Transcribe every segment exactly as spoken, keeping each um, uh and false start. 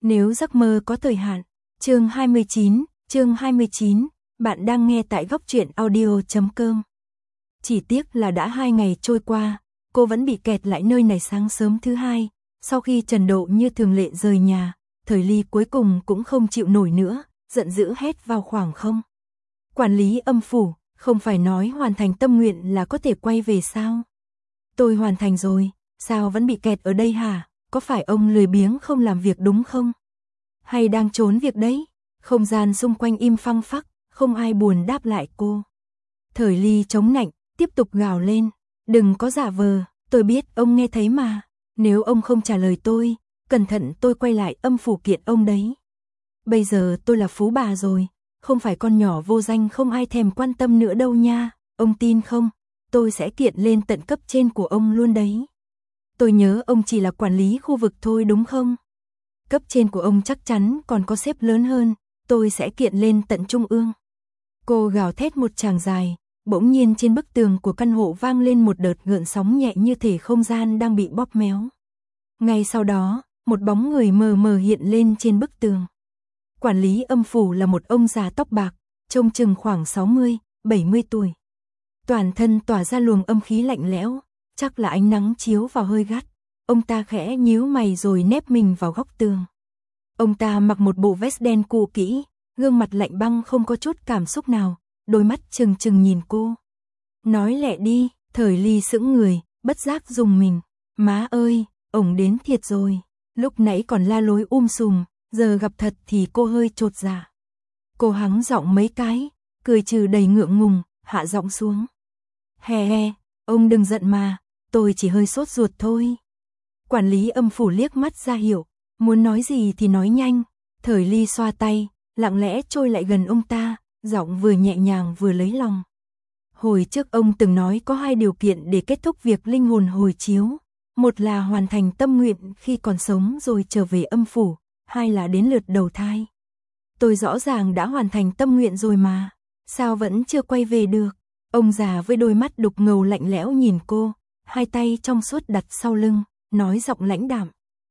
Nếu giấc mơ có thời hạn. Chương hai mươi chín, chương hai mươi chín, bạn đang nghe tại góc truyện audio chấm com. Chỉ tiếc là đã hai ngày trôi qua, cô vẫn bị kẹt lại nơi này. Sáng sớm thứ hai, sau khi Trần Độ như thường lệ rời nhà, Thời Ly cuối cùng cũng không chịu nổi nữa, giận dữ hét vào khoảng không. Quản lý âm phủ, không phải nói hoàn thành tâm nguyện là có thể quay về sao? Tôi hoàn thành rồi, sao vẫn bị kẹt ở đây hả? Có phải ông lười biếng không làm việc đúng không? Hay đang trốn việc đấy? Không gian xung quanh im phăng phắc, không ai buồn đáp lại cô. Thời Ly chống nạnh, tiếp tục gào lên. Đừng có giả vờ, tôi biết ông nghe thấy mà. Nếu ông không trả lời tôi, cẩn thận tôi quay lại âm phủ kiện ông đấy. Bây giờ tôi là phú bà rồi, không phải con nhỏ vô danh không ai thèm quan tâm nữa đâu nha. Ông tin không? Tôi sẽ kiện lên tận cấp trên của ông luôn đấy. Tôi nhớ ông chỉ là quản lý khu vực thôi đúng không? Cấp trên của ông chắc chắn còn có sếp lớn hơn, tôi sẽ kiện lên tận trung ương. Cô gào thét một tràng dài, bỗng nhiên trên bức tường của căn hộ vang lên một đợt gợn sóng nhẹ như thể không gian đang bị bóp méo. Ngay sau đó, một bóng người mờ mờ hiện lên trên bức tường. Quản lý âm phủ là một ông già tóc bạc, trông chừng khoảng sáu mươi, bảy mươi tuổi. Toàn thân tỏa ra luồng âm khí lạnh lẽo, chắc là ánh nắng chiếu vào hơi gắt. Ông ta khẽ nhíu mày rồi nép mình vào góc tường. Ông ta mặc một bộ vest đen cũ kỹ, gương mặt lạnh băng không có chút cảm xúc nào, đôi mắt trừng trừng nhìn cô. Nói lẹ đi, Thời Ly sững người, bất giác dùng mình. Má ơi, ổng đến thiệt rồi. Lúc nãy còn la lối um sùm, giờ gặp thật thì cô hơi chột dạ. Cô hắng giọng mấy cái, cười trừ đầy ngượng ngùng, hạ giọng xuống. Hè hè, ông đừng giận mà, tôi chỉ hơi sốt ruột thôi. Quản lý âm phủ liếc mắt ra hiệu, muốn nói gì thì nói nhanh. Thời Ly xoa tay, lặng lẽ trôi lại gần ông ta, giọng vừa nhẹ nhàng vừa lấy lòng. Hồi trước ông từng nói có hai điều kiện để kết thúc việc linh hồn hồi chiếu. Một là hoàn thành tâm nguyện khi còn sống rồi trở về âm phủ, hai là đến lượt đầu thai. Tôi rõ ràng đã hoàn thành tâm nguyện rồi mà, sao vẫn chưa quay về được? Ông già với đôi mắt đục ngầu lạnh lẽo nhìn cô, hai tay trong suốt đặt sau lưng, nói giọng lãnh đạm.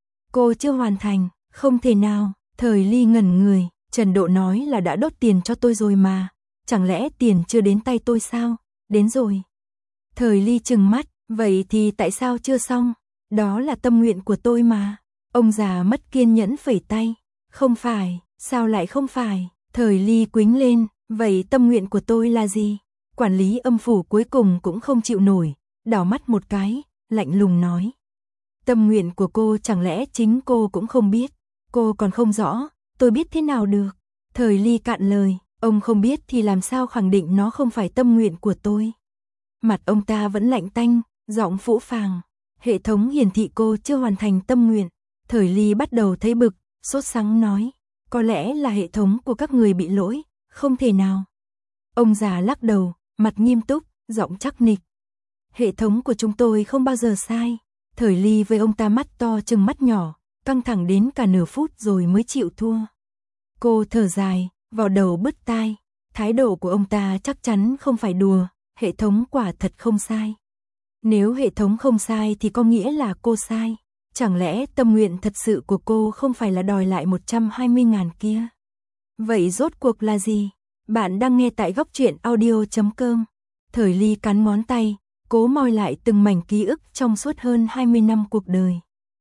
Cô chưa hoàn thành, không thể nào. Thời Ly ngẩn người, Trần Độ nói là đã đốt tiền cho tôi rồi mà, chẳng lẽ tiền chưa đến tay tôi sao? Đến rồi. Thời Ly trừng mắt, vậy thì tại sao chưa xong? Đó là tâm nguyện của tôi mà. Ông già mất kiên nhẫn phẩy tay. Không phải, sao lại không phải? Thời Ly quĩnh lên, vậy tâm nguyện của tôi là gì? Quản lý âm phủ cuối cùng cũng không chịu nổi, đảo mắt một cái, lạnh lùng nói. Tâm nguyện của cô chẳng lẽ chính cô cũng không biết? Cô còn không rõ, tôi biết thế nào được? Thời Ly cạn lời, ông không biết thì làm sao khẳng định nó không phải tâm nguyện của tôi? Mặt ông ta vẫn lạnh tanh, giọng phũ phàng. Hệ thống hiển thị cô chưa hoàn thành tâm nguyện. Thời Ly bắt đầu thấy bực, sốt sắng nói. Có lẽ là hệ thống của các người bị lỗi, không thể nào. Ông già lắc đầu, mặt nghiêm túc, giọng chắc nịch. Hệ thống của chúng tôi không bao giờ sai. Thời Ly với ông ta mắt to chừng mắt nhỏ, căng thẳng đến cả nửa phút rồi mới chịu thua. Cô thở dài, vào đầu bứt tai. Thái độ của ông ta chắc chắn không phải đùa, hệ thống quả thật không sai. Nếu hệ thống không sai thì có nghĩa là cô sai. Chẳng lẽ tâm nguyện thật sự của cô không phải là đòi lại một trăm hai mươi ngàn kia? Vậy rốt cuộc là gì? Bạn đang nghe tại góc truyện audio chấm com. Thời Ly cắn ngón tay, cố moi lại từng mảnh ký ức trong suốt hơn hai mươi năm cuộc đời.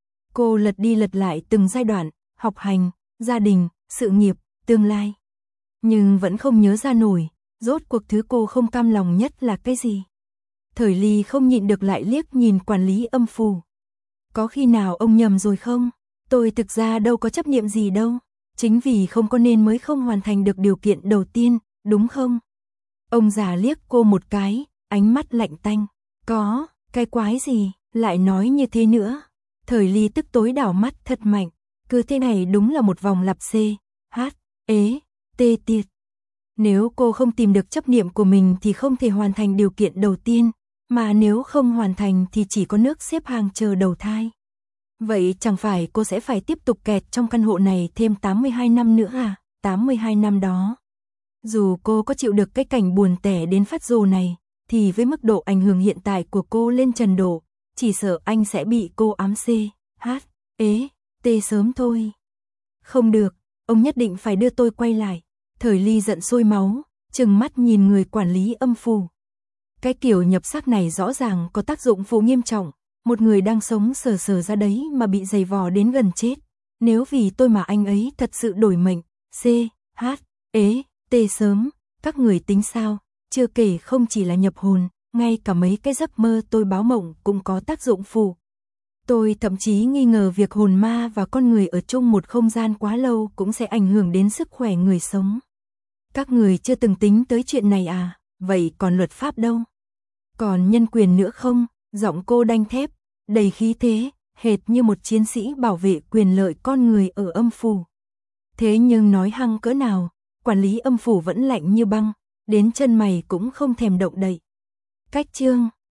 Cô lật đi lật lại từng giai đoạn, học hành, gia đình, sự nghiệp, tương lai. Nhưng vẫn không nhớ ra nổi, rốt cuộc thứ cô không cam lòng nhất là cái gì? Thời Ly không nhịn được lại liếc nhìn quản lý âm phủ. Có khi nào ông nhầm rồi không? Tôi thực ra đâu có chấp niệm gì đâu. Chính vì không có nên mới không hoàn thành được điều kiện đầu tiên, đúng không? Ông già liếc cô một cái, ánh mắt lạnh tanh. Có, cái quái gì, lại nói như thế nữa. Thời Ly tức tối đảo mắt thật mạnh. Cứ thế này đúng là một vòng lặp C, H, ế, tê tiệt. Nếu cô không tìm được chấp niệm của mình thì không thể hoàn thành điều kiện đầu tiên. Mà nếu không hoàn thành thì chỉ có nước xếp hàng chờ đầu thai. Vậy chẳng phải cô sẽ phải tiếp tục kẹt trong căn hộ này thêm tám mươi hai năm nữa à? tám mươi hai năm đó. Dù cô có chịu được cái cảnh buồn tẻ đến phát rồ này, thì với mức độ ảnh hưởng hiện tại của cô lên Trần Độ, chỉ sợ anh sẽ bị cô ám C, H, ế, T sớm thôi. Không được, ông nhất định phải đưa tôi quay lại. Thời Ly giận sôi máu, trừng mắt nhìn người quản lý âm phủ. Cái kiểu nhập xác này rõ ràng có tác dụng phụ nghiêm trọng, một người đang sống sờ sờ ra đấy mà bị giày vò đến gần chết. Nếu vì tôi mà anh ấy thật sự đổi mệnh, C, H, ế, T sớm, các người tính sao, chưa kể không chỉ là nhập hồn, ngay cả mấy cái giấc mơ tôi báo mộng cũng có tác dụng phụ. Tôi thậm chí nghi ngờ việc hồn ma và con người ở chung một không gian quá lâu cũng sẽ ảnh hưởng đến sức khỏe người sống. Các người chưa từng tính tới chuyện này à, vậy còn luật pháp đâu? Còn nhân quyền nữa không? Giọng cô đanh thép, đầy khí thế, hệt như một chiến sĩ bảo vệ quyền lợi con người ở âm phủ. Thế nhưng nói hăng cỡ nào, quản lý âm phủ vẫn lạnh như băng, đến chân mày cũng không thèm động đậy. Cách chương